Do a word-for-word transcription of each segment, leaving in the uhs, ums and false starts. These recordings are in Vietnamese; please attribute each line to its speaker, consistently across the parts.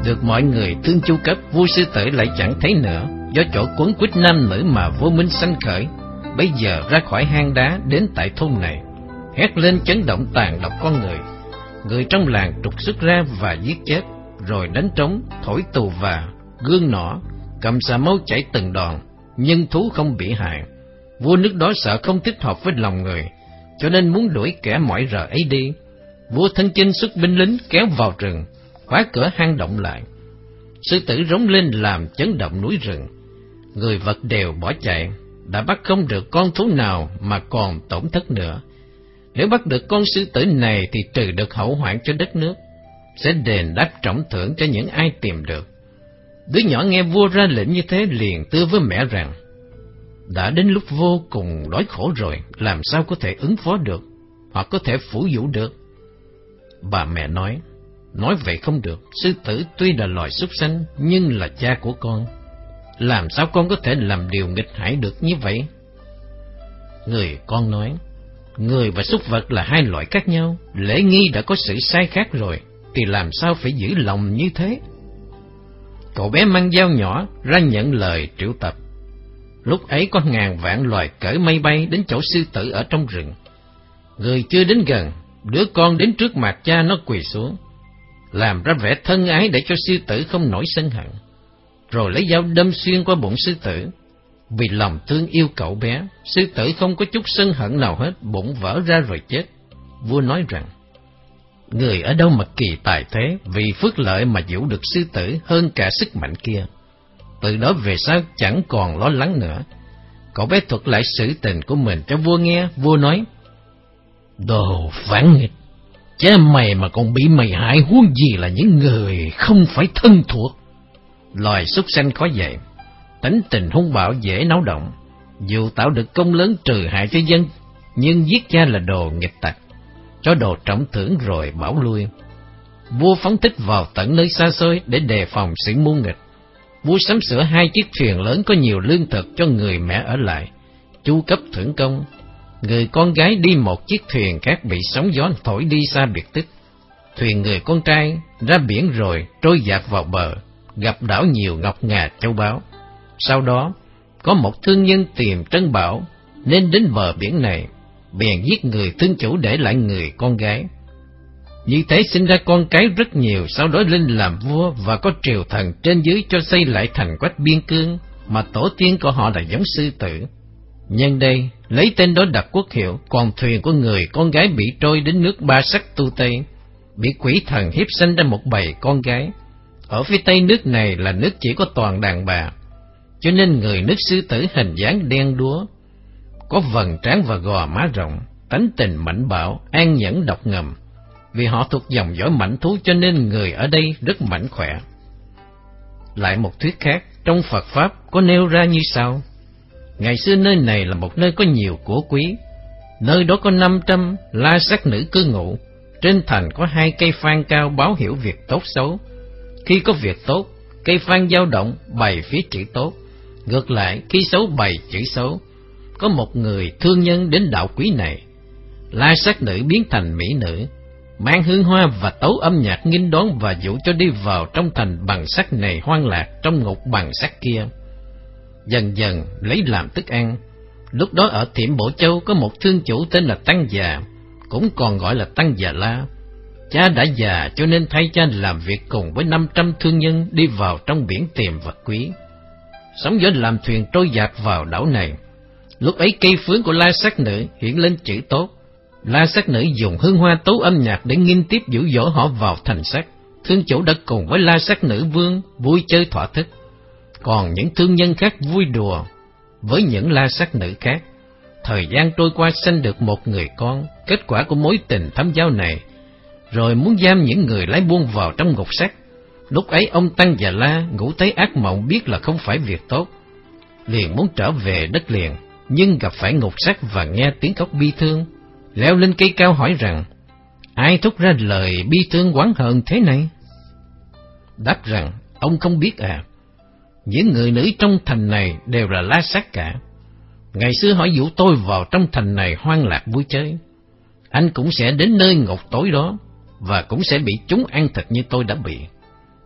Speaker 1: Được mọi người thương chu cấp, vua sư tử lại chẳng thấy nữa. Do chỗ quấn quýt nam nữ mà vô minh sanh khởi, bây giờ ra khỏi hang đá đến tại thôn này, hét lên chấn động tàn độc con người. Người trong làng trục xuất ra và giết chết, rồi đánh trống, thổi tù và, gương nỏ, cầm xà mâu chảy từng đòn, nhưng thú không bị hại. Vua nước đó sợ không thích hợp với lòng người, cho nên muốn đuổi kẻ mỏi rờ ấy đi. Vua thân chinh xuất binh lính kéo vào rừng, khóa cửa hang động lại. Sư tử rống lên làm chấn động núi rừng. Người vật đều bỏ chạy, đã bắt không được con thú nào mà còn tổn thất nữa. Nếu bắt được con sư tử này thì trừ được hậu hoạn cho đất nước, sẽ đền đáp trọng thưởng cho những ai tìm được. Đứa nhỏ nghe vua ra lệnh như thế liền thưa với mẹ rằng: đã đến lúc vô cùng đói khổ rồi, làm sao có thể ứng phó được, hoặc có thể phủ vũ được. Bà mẹ nói: nói vậy không được, sư tử tuy là loài súc sanh nhưng là cha của con, làm sao con có thể làm điều nghịch hải được như vậy? Người con nói: người và súc vật là hai loại khác nhau, lễ nghi đã có sự sai khác rồi, thì làm sao phải giữ lòng như thế? Cậu bé mang dao nhỏ ra nhận lời triệu tập. Lúc ấy có ngàn vạn loài cởi mây bay đến chỗ sư tử ở trong rừng. Người chưa đến gần, đứa con đến trước mặt cha nó quỳ xuống, làm ra vẻ thân ái để cho sư tử không nổi sân hận, rồi lấy dao đâm xuyên qua bụng sư tử. Vì lòng thương yêu cậu bé, sư tử không có chút sân hận nào hết, bụng vỡ ra rồi chết. Vua nói rằng: người ở đâu mà kỳ tài thế, vì phước lợi mà dụ được sư tử hơn cả sức mạnh kia. Từ đó về sau chẳng còn lo lắng nữa. Cậu bé thuật lại sự tình của mình cho vua nghe. Vua nói: đồ phản nghịch, cha mày mà còn bị mày hại, huống gì là những người không phải thân thuộc. Loài súc sanh khó dạy, tính tình hung bạo dễ náo động, dù tạo được công lớn trừ hại cho dân, nhưng giết cha là đồ nghịch tặc, cho đồ trọng thưởng rồi bảo lui. Vua phóng thích vào tận nơi xa xôi để đề phòng sự mưu nghịch. Vua sắm sửa hai chiếc thuyền lớn có nhiều lương thực cho người mẹ ở lại, chu cấp thưởng công. Người con gái đi một chiếc thuyền khác bị sóng gió thổi đi xa biệt tích. Thuyền người con trai ra biển rồi trôi dạt vào bờ, gặp đảo nhiều ngọc ngà châu báu. Sau đó có một thương nhân tìm trân bảo nên đến bờ biển này, bèn giết người thương chủ để lại người con gái. Như thế sinh ra con cái rất nhiều, sau đó lên làm vua và có triều thần trên dưới cho xây lại thành quách biên cương, mà tổ tiên của họ là giống sư tử. Nhân đây lấy tên đó đặt quốc hiệu. Còn thuyền của người con gái bị trôi đến nước Ba Sắc Tu Tây, bị quỷ thần hiếp sinh ra một bầy con gái. Ở phía tây nước này là nước chỉ có toàn đàn bà, cho nên người nước sư tử hình dáng đen đúa, có vầng trán và gò má rộng, tánh tình mạnh bạo, an nhẫn độc ngầm. Vì họ thuộc dòng dõi mãnh thú cho nên người ở đây rất mạnh khỏe. Lại một thuyết khác trong Phật Pháp có nêu ra như sau: ngày xưa nơi này là một nơi có nhiều của quý, nơi đó có năm trăm la sát nữ cư ngụ. Trên thành có hai cây phan cao báo hiểu việc tốt xấu. Khi có việc tốt, cây phan dao động bày phía chữ tốt, ngược lại khi xấu bày chữ xấu. Có một người thương nhân đến đạo quý này, la sát nữ biến thành mỹ nữ, mang hương hoa và tấu âm nhạc nghênh đón và dụ cho đi vào trong thành bằng sắt này hoang lạc trong ngục bằng sắt kia, dần dần lấy làm thức ăn. Lúc đó ở Thiểm Bổ Châu có một thương chủ tên là Tăng Già, cũng còn gọi là Tăng Già La. Cha đã già cho nên thay cha làm việc cùng với năm trăm thương nhân đi vào trong biển tìm vật quý. Sóng gió làm thuyền trôi dạt vào đảo này. Lúc ấy cây phướng của la sát nữ hiện lên chữ tốt. La sát nữ dùng hương hoa tấu âm nhạc để nghinh tiếp dụ dỗ họ vào thành sắt. Thương chủ đã cùng với la sát nữ vương vui chơi thỏa thích, còn những thương nhân khác vui đùa với những la sát nữ khác. Thời gian trôi qua sanh được một người con. Kết quả của mối tình thâm giao này, rồi muốn giam những người lái buôn vào trong ngục sắt. Lúc ấy ông Tăng Già La ngủ thấy ác mộng, biết là không phải việc tốt, liền muốn trở về đất liền, nhưng gặp phải ngục sắt và nghe tiếng khóc bi thương, leo lên cây cao hỏi rằng: ai thốt ra lời bi thương oán hờn thế này? Đáp rằng: ông không biết à, những người nữ trong thành này đều là la sát cả. Ngày xưa họ dụ tôi vào trong thành này hoang lạc vui chơi, anh cũng sẽ đến nơi ngục tối đó và cũng sẽ bị chúng ăn thịt như tôi đã bị.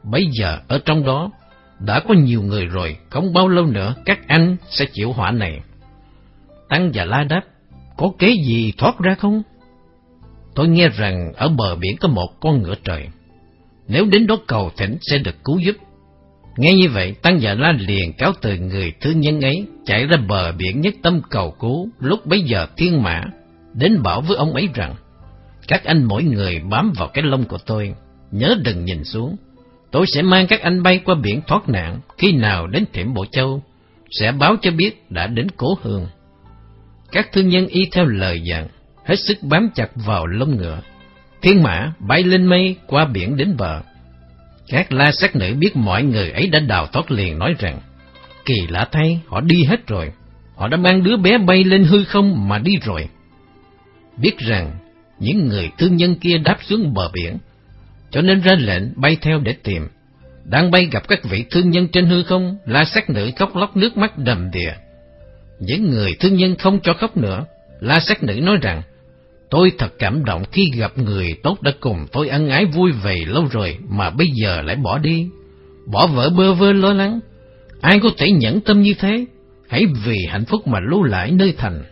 Speaker 1: Bây giờ ở trong đó đã có nhiều người rồi, không bao lâu nữa các anh sẽ chịu họa này. Tăng Già La đáp, có kế gì thoát ra không? Tôi nghe rằng ở bờ biển có một con ngựa trời, nếu đến đó cầu thỉnh sẽ được cứu giúp. Nghe như vậy, Tăng Già La liền cáo từ người thương nhân ấy, chạy ra bờ biển nhất tâm cầu cứu. Lúc bấy giờ Thiên Mã đến bảo với ông ấy rằng, các anh mỗi người bám vào cái lông của tôi, nhớ đừng nhìn xuống. Tôi sẽ mang các anh bay qua biển thoát nạn, khi nào đến Thiểm Bộ Châu, sẽ báo cho biết đã đến cố hương. Các thương nhân y theo lời dặn, hết sức bám chặt vào lông ngựa. Thiên Mã bay lên mây qua biển đến bờ. Các la sát nữ biết mọi người ấy đã đào thoát liền nói rằng, kỳ lạ thay, họ đi hết rồi, họ đã mang đứa bé bay lên hư không mà đi rồi. Biết rằng những người thương nhân kia đáp xuống bờ biển, cho nên ra lệnh bay theo để tìm. Đang bay gặp các vị thương nhân trên hư không, la sát nữ khóc lóc nước mắt đầm đìa. Những người thương nhân không cho khóc nữa. La sát nữ nói rằng, tôi thật cảm động khi gặp người tốt đã cùng tôi ân ái vui vẻ lâu rồi mà bây giờ lại bỏ đi, bỏ vợ bơ vơ lo lắng. Ai có thể nhẫn tâm như thế? Hãy vì hạnh phúc mà lưu lại nơi thành.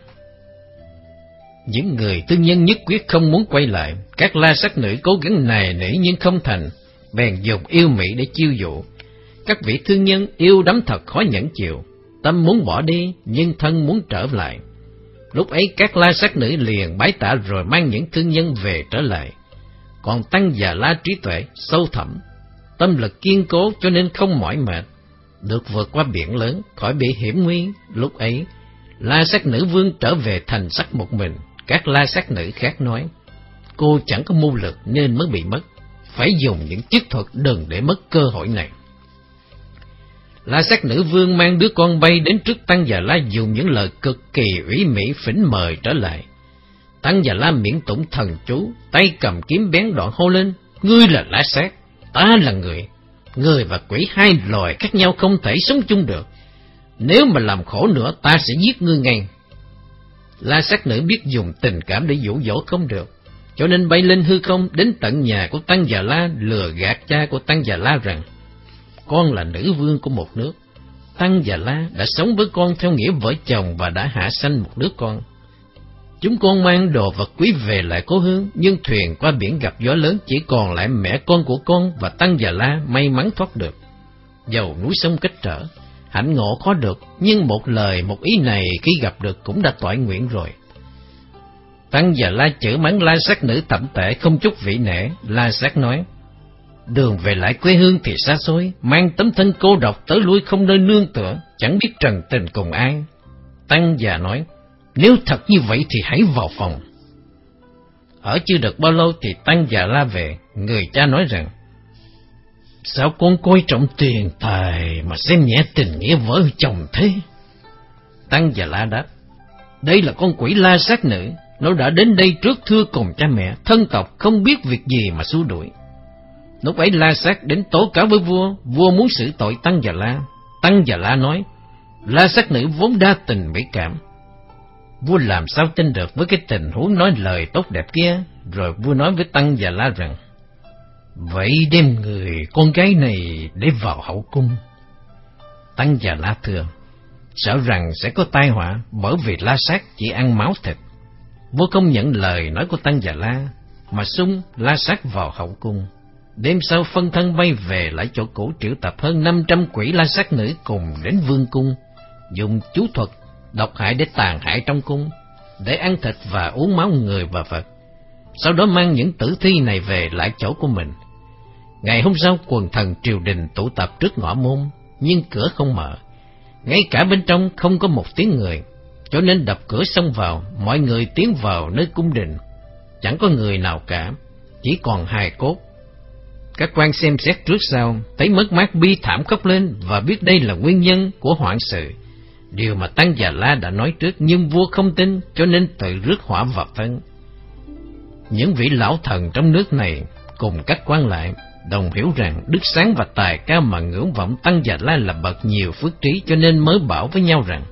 Speaker 1: Những người thương nhân nhất quyết không muốn quay lại. Các la sát nữ cố gắng nài nỉ nhưng không thành, bèn dùng yêu mỹ để chiêu dụ. Các vị thương nhân yêu đắm thật khó nhẫn chịu, tâm muốn bỏ đi nhưng thân muốn trở lại. Lúc ấy các la sát nữ liền bái tạ rồi mang những thương nhân về trở lại. Còn Tăng Già La trí tuệ sâu thẳm, tâm lực kiên cố cho nên không mỏi mệt, được vượt qua biển lớn khỏi bị hiểm nguy. Lúc ấy la sát nữ vương trở về thành sắc một mình. Các la sát nữ khác nói, cô chẳng có mưu lực nên mới bị mất, phải dùng những chiếc thuật đừng để mất cơ hội này. La sát nữ vương mang đứa con bay đến trước Tăng Già La, dùng những lời cực kỳ ủy mị phỉnh mời trở lại. Tăng Già La miệng tụng thần chú, tay cầm kiếm bén đoạn hô lên, ngươi là la sát, ta là người. Người và quỷ hai loài khác nhau không thể sống chung được. Nếu mà làm khổ nữa ta sẽ giết ngươi ngay. La sát nữ biết dùng tình cảm để dụ dỗ không được, cho nên bay lên hư không đến tận nhà của Tăng Già La, lừa gạt cha của Tăng Già La rằng con là nữ vương của một nước. Tăng Già La đã sống với con theo nghĩa vợ chồng và đã hạ sanh một đứa con. Chúng con mang đồ vật quý về lại cố hương, nhưng thuyền qua biển gặp gió lớn, chỉ còn lại mẹ con của con và Tăng Già La may mắn thoát được. Dầu núi sông cách trở, hạnh ngộ khó được, nhưng một lời một ý này khi gặp được cũng đã toại nguyện rồi. Tăng Già La chửi mắng la sát nữ thậm tệ không chút vị nể. La sát nói, đường về lại quê hương thì xa xôi, mang tấm thân cô độc tới lui không nơi nương tựa, chẳng biết trần tình cùng ai. Tăng già nói, nếu thật như vậy thì hãy vào phòng. Ở chưa được bao lâu thì Tăng Già La về. Người cha nói rằng, sao con coi trọng tiền tài mà xem nhẹ tình nghĩa vợ chồng thế? Tăng Già La đáp, đây là con quỷ la sát nữ, nó đã đến đây trước thưa cùng cha mẹ, thân tộc không biết việc gì mà xua đuổi. Lúc ấy la sát đến tố cáo với vua, vua muốn xử tội Tăng Già La. Tăng Già La nói, la sát nữ vốn đa tình mỹ cảm. Vua làm sao tin được với cái tình huống nói lời tốt đẹp kia. Rồi vua nói với Tăng Già La rằng, vậy đem người con gái này để vào hậu cung. Tăng Già La thưa, sợ rằng sẽ có tai họa, bởi vì la sát chỉ ăn máu thịt. Vua không nhận lời nói của Tăng Già La, mà xung la sát vào hậu cung. Đêm sau phân thân bay về lại chỗ cũ, triệu tập hơn năm trăm quỷ la sát nữ cùng đến vương cung, dùng chú thuật độc hại để tàn hại trong cung, để ăn thịt và uống máu người và vật. Sau đó mang những tử thi này về lại chỗ của mình. Ngày hôm sau quần thần triều đình tụ tập trước ngõ môn, nhưng cửa không mở, ngay cả bên trong không có một tiếng người, cho nên đập cửa xông vào. Mọi người tiến vào nơi cung đình, chẳng có người nào cả, chỉ còn hài cốt. Các quan xem xét trước sau, thấy mất mát bi thảm khóc lên và biết đây là nguyên nhân của hoạn sự, điều mà Tăng Già La đã nói trước, nhưng vua không tin, cho nên tự rước họa vào thân. Những vị lão thần trong nước này cùng các quan lại đồng hiểu rằng đức sáng và tài cao mà ngưỡng vọng Tăng Già La là bậc nhiều phước trí, cho nên mới bảo với nhau rằng,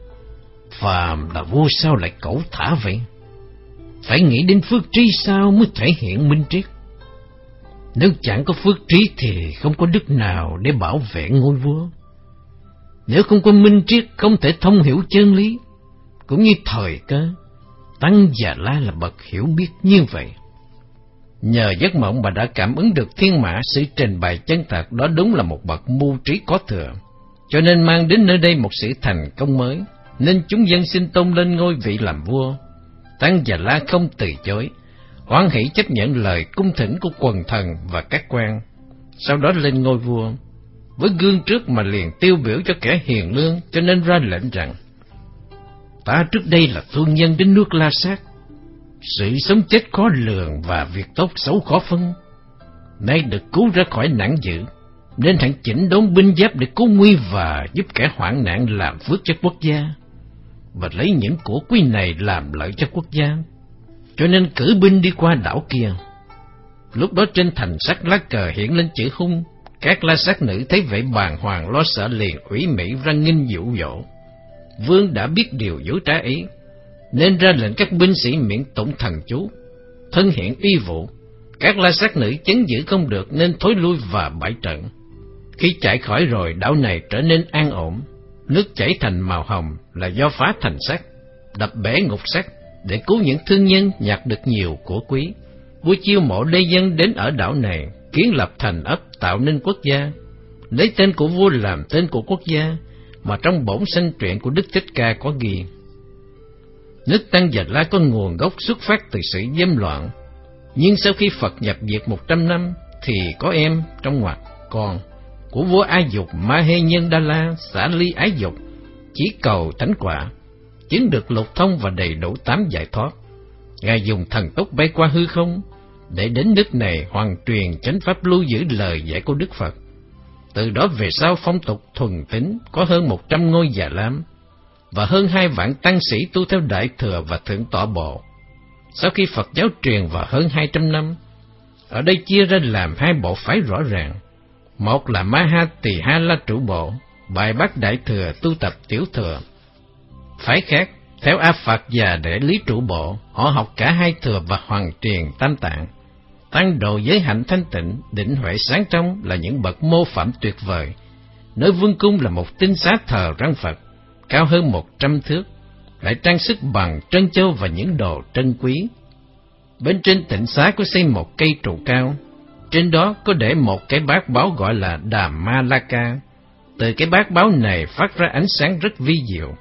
Speaker 1: phàm là vua sao lại cẩu thả vậy? Phải nghĩ đến phước trí sao mới thể hiện minh triết. Nếu chẳng có phước trí thì không có đức nào để bảo vệ ngôi vua. Nếu không có minh triết không thể thông hiểu chân lý, cũng như thời cơ, Tăng Già La là bậc hiểu biết như vậy. Nhờ giấc mộng bà đã cảm ứng được thiên mã, sự trình bày chân thật đó đúng là một bậc mưu trí có thừa, cho nên mang đến nơi đây một sự thành công mới, nên chúng dân xin tôn lên ngôi vị làm vua. Tăng Già La không từ chối, hoan hỷ chấp nhận lời cung thỉnh của quần thần và các quan, sau đó lên ngôi vua. Với gương trước mà liền tiêu biểu cho kẻ hiền lương, cho nên ra lệnh rằng: ta trước đây là thương nhân đến nước La Sát, sự sống chết khó lường và việc tốt xấu khó phân. Nay được cứu ra khỏi nạn dữ, nên hãy chỉnh đốn binh giáp để cứu nguy và giúp kẻ hoạn nạn làm phước cho quốc gia, và lấy những của quý này làm lợi cho quốc gia. Cho nên cử binh đi qua đảo kia. Lúc đó trên thành sắt lá cờ hiện lên chữ hung. Các La Sát nữ thấy vậy bàng hoàng lo sợ, liền ủy mị ra nghinh dụ dỗ. Vương đã biết điều dối trá ấy, nên ra lệnh các binh sĩ miễn tụng thần chú, thân hiện uy vụ. Các La Sát nữ chấn giữ không được nên thối lui và bãi trận. Khi chạy khỏi rồi, đảo này trở nên an ổn. Nước chảy thành màu hồng là do phá thành sắt, đập bể ngục sắt để cứu những thương nhân nhặt được nhiều của quý. Vua chiêu mộ lê dân đến ở đảo này, kiến lập thành ấp, tạo nên quốc gia, lấy tên của vua làm tên của quốc gia, mà trong bổn sanh truyện của Đức Thích Ca có ghi. Nước Tăng Già La có nguồn gốc xuất phát từ sự dâm loạn, nhưng sau khi Phật nhập diệt một trăm năm thì có em trong ngoặc con của vua A Dục Ma Hê Nhân Đa La xả ly ái dục, chỉ cầu thánh quả, chứng được lục thông và đầy đủ tám giải thoát. Ngài dùng thần tốc bay qua hư không để đến nước này hoàn truyền chánh pháp, lưu giữ lời dạy của Đức Phật. Từ đó về sau, phong tục thuần tín có hơn một trăm ngôi Già Lam và hơn hai vạn tăng sĩ tu theo Đại Thừa và Thượng Tọa Bộ. Sau khi Phật giáo truyền vào hơn hai trăm năm, ở đây chia ra làm hai bộ phái rõ ràng. Một là Maha Tỳ Ha La Trụ Bộ, bài bác Đại Thừa, tu tập Tiểu Thừa. Phái khác theo A Phạt và Đệ Lý Trụ Bộ, họ học cả hai thừa và hoàn truyền tam tạng. Tăng độ giới hạnh thanh tịnh, định huệ sáng trong là những bậc mô phạm tuyệt vời. Nơi vương cung là một tinh xá thờ răng Phật, cao hơn một trăm thước, lại trang sức bằng trân châu và những đồ trân quý. Bên trên tịnh xá có xây một cây trụ cao, trên đó có để một cái bát báo gọi là Đàm Ma La Ca. Từ cái bát báo này phát ra ánh sáng rất vi diệu.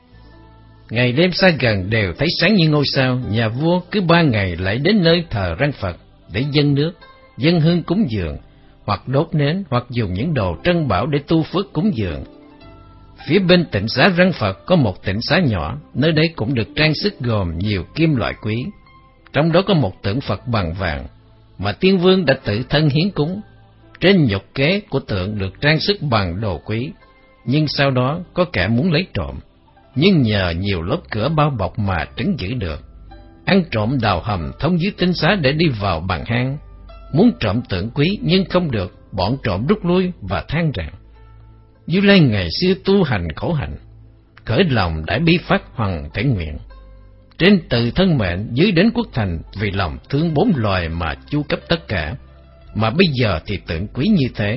Speaker 1: Ngày đêm xa gần đều thấy sáng như ngôi sao. Nhà vua cứ ba ngày lại đến nơi thờ răng Phật để dâng nước, dâng hương cúng dường, hoặc đốt nến, hoặc dùng những đồ trân bảo để tu phước cúng dường. Phía bên tịnh xá răng Phật có một tịnh xá nhỏ, nơi đây cũng được trang sức gồm nhiều kim loại quý. Trong đó có một tượng Phật bằng vàng mà Tiên Vương đã tự thân hiến cúng. Trên nhục kế của tượng được trang sức bằng đồ quý, nhưng sau đó có kẻ muốn lấy trộm, nhưng nhờ nhiều lớp cửa bao bọc mà trấn giữ được. Ăn trộm đào hầm thông dưới tinh xá để đi vào bằng hang. Muốn trộm tượng quý nhưng không được, bọn trộm rút lui và than rằng: Như Lai ngày xưa tu hành khổ hạnh, khởi lòng đại bi phát hoằng thể nguyện. Trên từ thân mệnh, dưới đến quốc thành, vì lòng thương bốn loài mà chu cấp tất cả, mà bây giờ thì tượng quý như thế.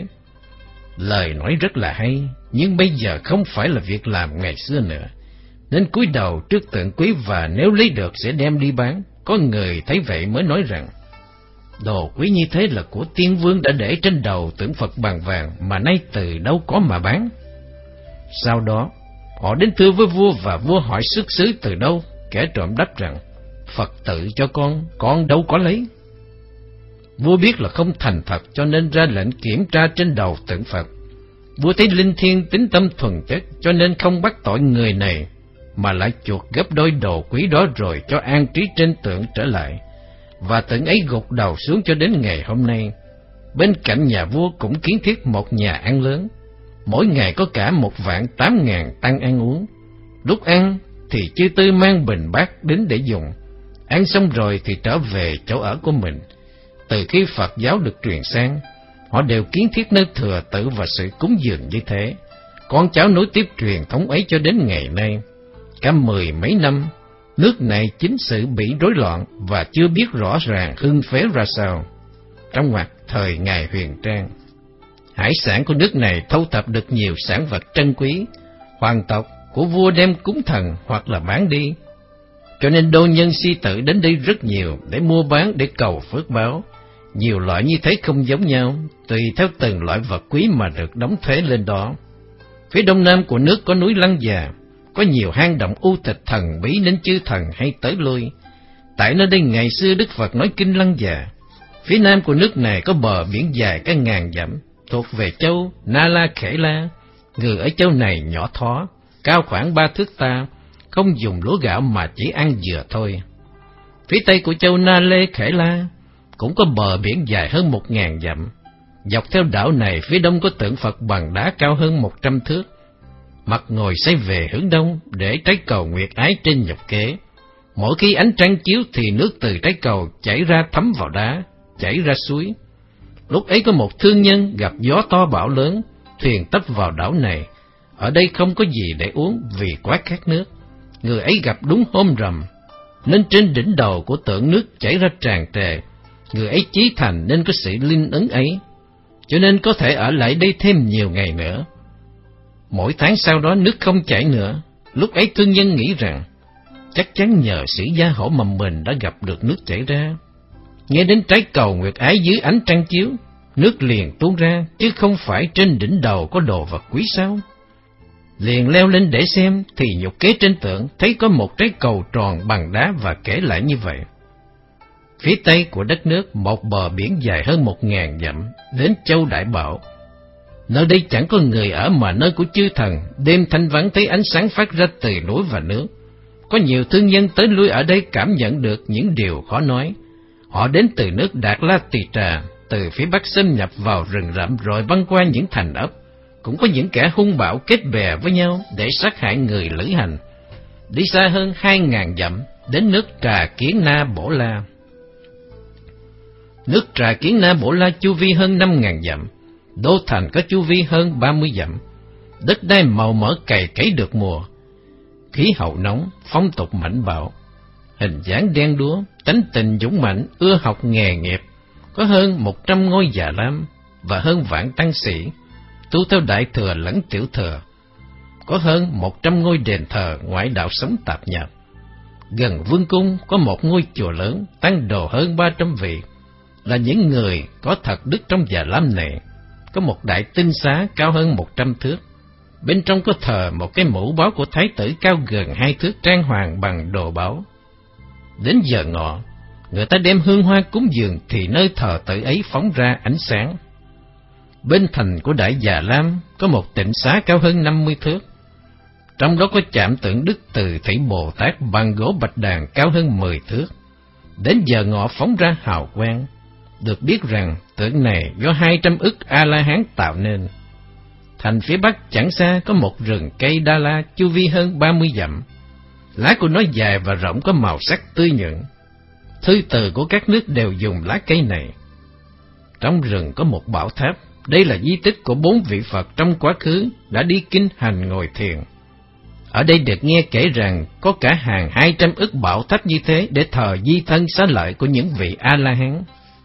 Speaker 1: Lời nói rất là hay, nhưng bây giờ không phải là việc làm ngày xưa nữa, nên cúi đầu trước tượng quý và nếu lấy được sẽ đem đi bán. Có người thấy vậy mới nói rằng: Đồ quý như thế là của Tiên Vương đã để trên đầu tượng Phật bằng vàng, mà nay từ đâu có mà bán. Sau đó họ đến thưa với vua và vua hỏi xuất xứ từ đâu. Kẻ trộm đáp rằng: Phật tự cho con, con đâu có lấy. Vua biết là không thành thật, cho nên ra lệnh kiểm tra trên đầu tượng Phật. Vua thấy linh thiêng tính tâm thuần chất, cho nên không bắt tội người này, mà lại chuộc gấp đôi đồ quý đó rồi cho an trí trên tượng trở lại, và tượng ấy gục đầu xuống cho đến ngày hôm nay. Bên cạnh nhà vua cũng kiến thiết một nhà ăn lớn, mỗi ngày có cả một vạn tám ngàn tăng ăn uống. Lúc ăn thì chư tư mang bình bát đến để dùng, ăn xong rồi thì trở về chỗ ở của mình. Từ khi Phật giáo được truyền sang, họ đều kiến thiết nơi thừa tự và sự cúng dường như thế. Con cháu nối tiếp truyền thống ấy cho đến ngày nay. Cả mười mấy năm, nước này chính sự bị rối loạn và chưa biết rõ ràng hưng phế ra sao. Trong ngoặc thời ngài Huyền Trang. Hải sản của nước này thu thập được nhiều sản vật trân quý, hoàng tộc của vua đem cúng thần hoặc là bán đi. Cho nên đô nhân si tử đến đây rất nhiều để mua bán, để cầu phước báo. Nhiều loại như thế không giống nhau, tùy theo từng loại vật quý mà được đóng thuế lên đó. Phía đông nam của nước có núi Lăng Già, có nhiều hang động u tịch thần bí nên chư thần hay tới lui. Tại nơi đây ngày xưa Đức Phật nói kinh Lăng Già. Phía nam của nước này có bờ biển dài cả ngàn dặm, thuộc về châu Na La Khể La. Người ở châu này nhỏ thó, cao khoảng ba thước ta, không dùng lúa gạo mà chỉ ăn dừa thôi. Phía tây của châu Na Lê Khể La cũng có bờ biển dài hơn một ngàn dặm. Dọc theo đảo này, phía đông có tượng Phật bằng đá cao hơn một trăm thước. Mặt ngồi xoay về hướng đông để trái cầu nguyệt ái trên nhục kế. Mỗi khi ánh trăng chiếu thì nước từ trái cầu chảy ra thấm vào đá, chảy ra suối. Lúc ấy có một thương nhân gặp gió to bão lớn, thuyền tấp vào đảo này. Ở đây không có gì để uống vì quá khát nước. Người ấy gặp đúng hôm rằm, nên trên đỉnh đầu của tượng nước chảy ra tràn trề. Người ấy chí thành nên có sự linh ứng ấy, cho nên có thể ở lại đây thêm nhiều ngày nữa. Mỗi tháng sau đó nước không chảy nữa. Lúc ấy thương nhân nghĩ rằng chắc chắn nhờ sĩ gia hổ mà mình đã gặp được nước chảy ra. Nghe đến trái cầu nguyệt ái dưới ánh trăng chiếu, nước liền tuôn ra, chứ không phải trên đỉnh đầu có đồ vật quý sao. Liền leo lên để xem, thì nhục kế trên tượng thấy có một trái cầu tròn bằng đá và kể lại như vậy. Phía tây của đất nước một bờ biển dài hơn một ngàn dặm, đến châu Đại Bảo. Nơi đây chẳng có người ở mà nơi của chư thần, đêm thanh vắng thấy ánh sáng phát ra từ núi và nước. Có nhiều thương nhân tới lui ở đây cảm nhận được những điều khó nói. Họ đến từ nước Đạt La Tỳ Trà, từ phía bắc xâm nhập vào rừng rậm rồi băng qua những thành ấp. Cũng có những kẻ hung bạo kết bè với nhau để sát hại người lữ hành. Đi xa hơn hai ngàn dặm, đến nước Trà Kiến Na Bổ La. Nước Trà Kiến Na Bổ La chu vi hơn năm ngàn dặm, đô thành có chu vi hơn ba mươi dặm. Đất đai màu mỡ cày cấy được mùa, khí hậu nóng, phong tục mạnh bạo, hình dáng đen đúa, tánh tình dũng mạnh, ưa học nghề nghiệp. Có hơn một trăm ngôi già lam và hơn vạn tăng sĩ, tu theo đại thừa lẫn tiểu thừa. Có hơn một trăm ngôi đền thờ ngoại đạo sống tạp nhập. Gần vương cung có một ngôi chùa lớn, tăng đồ hơn ba trăm vị, là những người có thật đức trong già lam này. Có một đại tinh xá cao hơn một trăm thước. Bên trong có thờ một cái mũ báo của thái tử cao gần hai thước trang hoàng bằng đồ báu. Đến giờ ngọ, người ta đem hương hoa cúng dường thì nơi thờ tự ấy phóng ra ánh sáng. Bên thành của Đại Già Lam có một tịnh xá cao hơn năm mươi thước. Trong đó có chạm tượng Đức Từ Thị Bồ Tát bằng gỗ bạch đàn cao hơn mười thước. Đến giờ ngọ phóng ra hào quang. Được biết rằng tượng này do hai trăm ức A-la-hán tạo nên. Thành phía bắc chẳng xa có một rừng cây Đa La chu vi hơn ba mươi dặm. Lá của nó dài và rộng, có màu sắc tươi nhuận. Thư từ của các nước đều dùng lá cây này. Trong rừng có một bảo tháp. Đây là di tích của bốn vị Phật trong quá khứ đã đi kinh hành ngồi thiền. Ở đây được nghe kể rằng có cả hàng hai trăm ức bảo tháp như thế để thờ di thân xá lợi của những vị A-la-hán.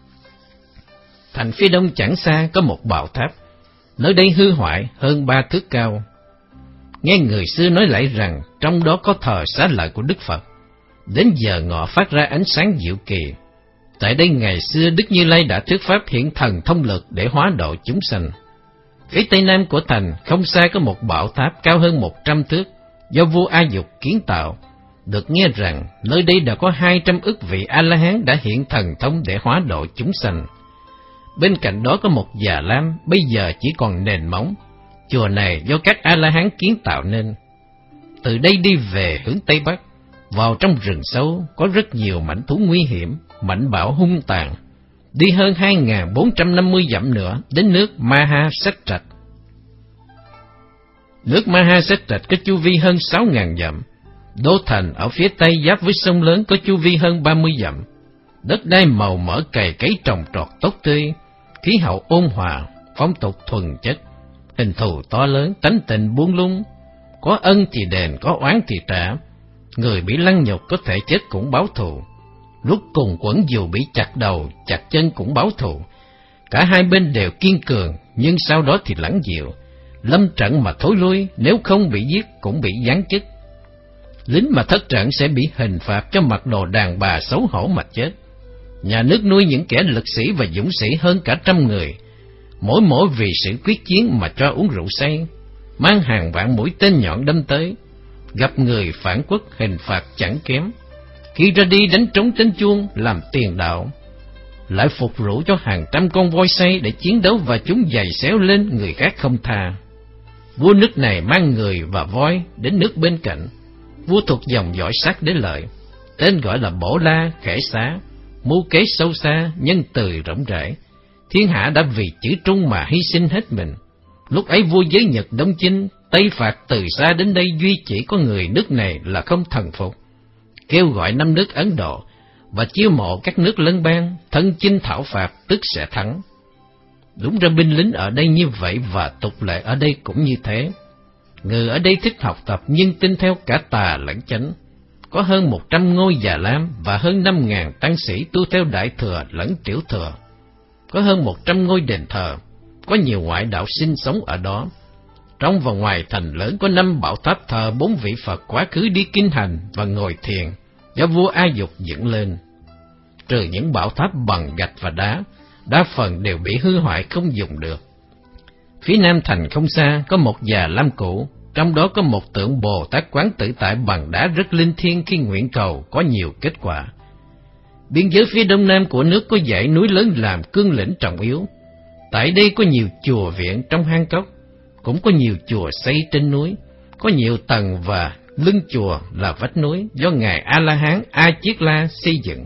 Speaker 1: Thành phía đông chẳng xa có một bảo tháp, nơi đây hư hoại hơn ba thước cao. Nghe người xưa nói lại rằng trong đó có thờ xá lợi của Đức Phật. Đến giờ ngọ phát ra ánh sáng diệu kỳ. Tại đây ngày xưa Đức Như Lai đã thuyết pháp hiện thần thông lực để hóa độ chúng sanh. Phía tây nam của thành không xa có một bảo tháp cao hơn một trăm thước, do vua A Dục kiến tạo. Được nghe rằng nơi đây đã có hai trăm ức vị A-la-hán đã hiện thần thông để hóa độ chúng sanh. Bên cạnh đó có một già lam, bây giờ chỉ còn nền móng. Chùa này do các A-la-hán kiến tạo nên. Từ đây đi về hướng Tây Bắc, vào trong rừng sâu có rất nhiều mãnh thú nguy hiểm, mạnh bạo hung tàn. Đi hơn hai nghìn bốn trăm năm mươi dặm nữa đến nước Maha Sách Trạch. Nước Maha Sách Trạch có chu vi hơn sáu nghìn dặm. Đô thành ở phía tây giáp với sông lớn có chu vi hơn ba mươi dặm. Đất đai màu mỡ cày cấy trồng trọt tốt tươi, khí hậu ôn hòa, phong tục thuần chất, hình thù to lớn, tánh tình buông lung. Có ân thì đền, có oán thì trả. Người bị lăng nhục có thể chết cũng báo thù. Lúc cùng quẫn dù bị chặt đầu, chặt chân cũng báo thù. Cả hai bên đều kiên cường, nhưng sau đó thì lẳng dịu, lâm trận mà thối lui, nếu không bị giết cũng bị giáng chức. Lính mà thất trận sẽ bị hình phạt cho mặc đồ đàn bà xấu hổ mà chết. Nhà nước nuôi những kẻ lực sĩ và dũng sĩ hơn cả trăm người, mỗi mỗi vì sự quyết chiến mà cho uống rượu say, mang hàng vạn mũi tên nhọn đâm tới. Gặp người phản quốc hình phạt chẳng kém, khi ra đi đánh trống tên chuông làm tiền đạo, lại phục rượu cho hàng trăm con voi say để chiến đấu và chúng giày xéo lên người khác không tha. Vua nước này mang người và voi đến nước bên cạnh. Vua thuộc dòng dõi sắc đế lợi, tên gọi là Bổ La Khải Xá, mưu kế sâu xa, nhân từ rộng rãi. Thiên hạ đã vì chữ Trung mà hy sinh hết mình. Lúc ấy vua giới Nhật Đông chinh, Tây phạt từ xa đến đây, duy chỉ có người nước này là không thần phục, kêu gọi năm nước Ấn Độ và chiêu mộ các nước lân bang, thân chinh thảo phạt tức sẽ thắng. Đúng ra binh lính ở đây như vậy và tục lệ ở đây cũng như thế. Người ở đây thích học tập nhưng tin theo cả tà lẫn chánh. Có hơn một trăm ngôi già lam và hơn năm ngàn tăng sĩ tu theo Đại Thừa lẫn Tiểu Thừa. Có hơn một trăm ngôi đền thờ, có nhiều ngoại đạo sinh sống ở đó. Trong và ngoài thành lớn có năm bảo tháp thờ bốn vị Phật quá khứ đi kinh hành và ngồi thiền do vua A Dục dựng lên. Trừ những bảo tháp bằng gạch và đá, đa phần đều bị hư hoại không dùng được. Phía nam thành không xa có một già lam cũ, trong đó có một tượng Bồ Tát Quán Tự Tại bằng đá rất linh thiêng, khi nguyện cầu có nhiều kết quả. Biên giới phía đông nam của nước có dãy núi lớn làm cương lĩnh trọng yếu. Tại đây có nhiều chùa viện trong hang cốc, cũng có nhiều chùa xây trên núi, có nhiều tầng và lưng chùa là vách núi do ngài A La Hán A Chiết La xây dựng.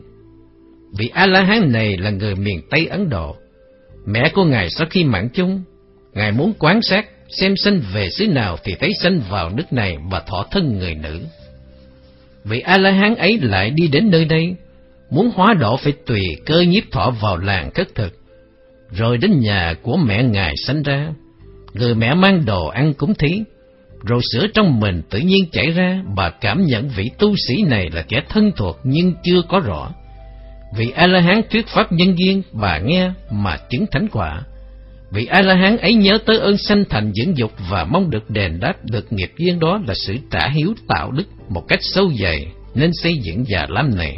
Speaker 1: Vị A La Hán này là người miền Tây Ấn Độ. Mẹ của ngài sau khi mạng chung, ngài muốn quan sát xem sanh về xứ nào thì thấy sanh vào nước này và thọ thân người nữ. Vị A La Hán ấy lại đi đến nơi đây, muốn hóa độ phải tùy cơ nhiếp thọ vào làng khất thực. Rồi đến nhà của mẹ ngài sanh ra, người mẹ mang đồ ăn cúng thí, rồi sữa trong mình tự nhiên chảy ra. Bà cảm nhận vị tu sĩ này là kẻ thân thuộc nhưng chưa có rõ. Vị A La Hán thuyết pháp nhân duyên, bà nghe mà chứng thánh quả. Vị A La Hán ấy nhớ tới ơn sanh thành dưỡng dục và mong được đền đáp được nghiệp duyên đó là sự trả hiếu tạo đức một cách sâu dày, nên xây dựng Già Lam này.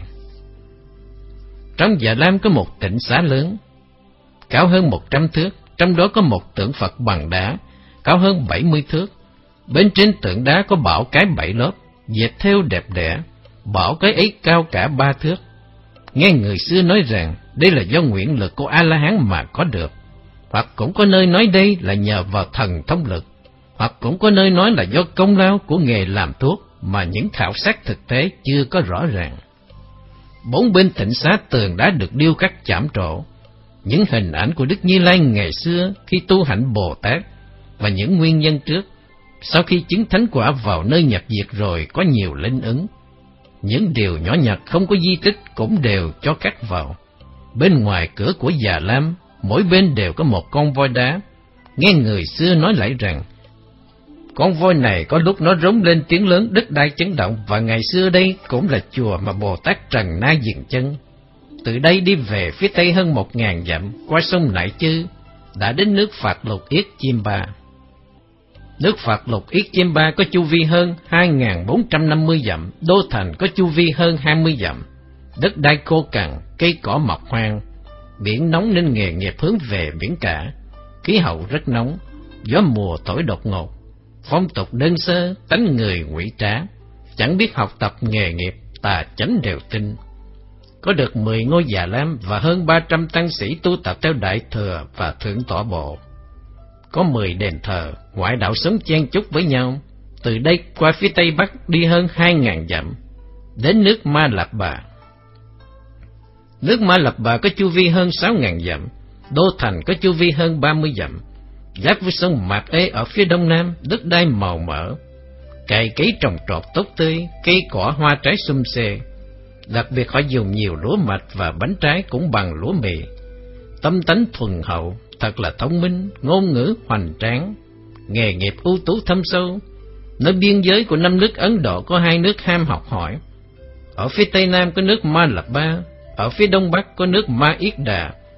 Speaker 1: Trong Già Lam có một tịnh xá lớn, cao hơn một trăm thước, trong đó có một tượng Phật bằng đá, cao hơn bảy mươi thước. Bên trên tượng đá có bảo cái bảy lớp, dệt thêu đẹp đẽ, bảo cái ấy cao cả ba thước. Nghe người xưa nói rằng đây là do nguyện lực của A La Hán mà có được, hoặc cũng có nơi nói đây là nhờ vào thần thông lực, hoặc cũng có nơi nói là do công lao của nghề làm thuốc, mà những khảo sát thực tế chưa có rõ ràng. Bốn bên tịnh xá tường đá được điêu khắc chạm trổ, những hình ảnh của Đức Như Lai ngày xưa khi tu hạnh Bồ Tát và những nguyên nhân trước, sau khi chứng thánh quả vào nơi nhập diệt rồi có nhiều linh ứng. Những điều nhỏ nhặt không có di tích cũng đều cho cắt vào. Bên ngoài cửa của Già Lam, mỗi bên đều có một con voi đá. Nghe người xưa nói lại rằng, con voi này có lúc nó rống lên tiếng lớn, đất đai chấn động, và ngày xưa đây cũng là chùa mà Bồ Tát Trần Na dừng chân. Từ đây đi về phía tây hơn một ngàn dặm, qua sông Nại Chư, đã đến nước Phạt Lục Yết Chiêm Ba. Nước Phạt Lục Yết Chiêm Ba có chu vi hơn hai nghìn bốn trăm năm mươi dặm, đô thành có chu vi hơn hai mươi dặm. Đất đai khô cằn, cây cỏ mọc hoang, biển nóng nên nghề nghiệp hướng về biển cả. Khí hậu rất nóng, gió mùa thổi đột ngột, phong tục đơn sơ, tánh người ngụy trá, chẳng biết học tập nghề nghiệp, tà chánh đều tin. Có được mười ngôi Già Lam và hơn ba trăm tăng sĩ tu tập theo Đại Thừa và Thượng Tọa Bộ. Có mười đền thờ, ngoại đạo sống chen chúc với nhau. Từ đây qua phía tây bắc đi hơn hai ngàn dặm, đến nước Ma Lạp Bà. Nước Ma Lạp Bà có chu vi hơn sáu ngàn dặm, đô thành có chu vi hơn ba mươi dặm. Giáp với sông Mạc Ê ở phía đông nam, đất đai màu mỡ, cày cấy trồng trọt tốt tươi, cây cỏ hoa trái sum xê. Đặc biệt họ dùng nhiều lúa mạch và bánh trái cũng bằng lúa mì. Tâm tánh thuần hậu, thật là thông minh, ngôn ngữ hoành tráng, nghề nghiệp ưu tú thâm sâu. Nơi biên giới của năm nước Ấn Độ có hai nước ham học hỏi. Ở phía tây nam có nước Ma Lạp Ba, ở phía đông bắc có nước Ma Yết Đà.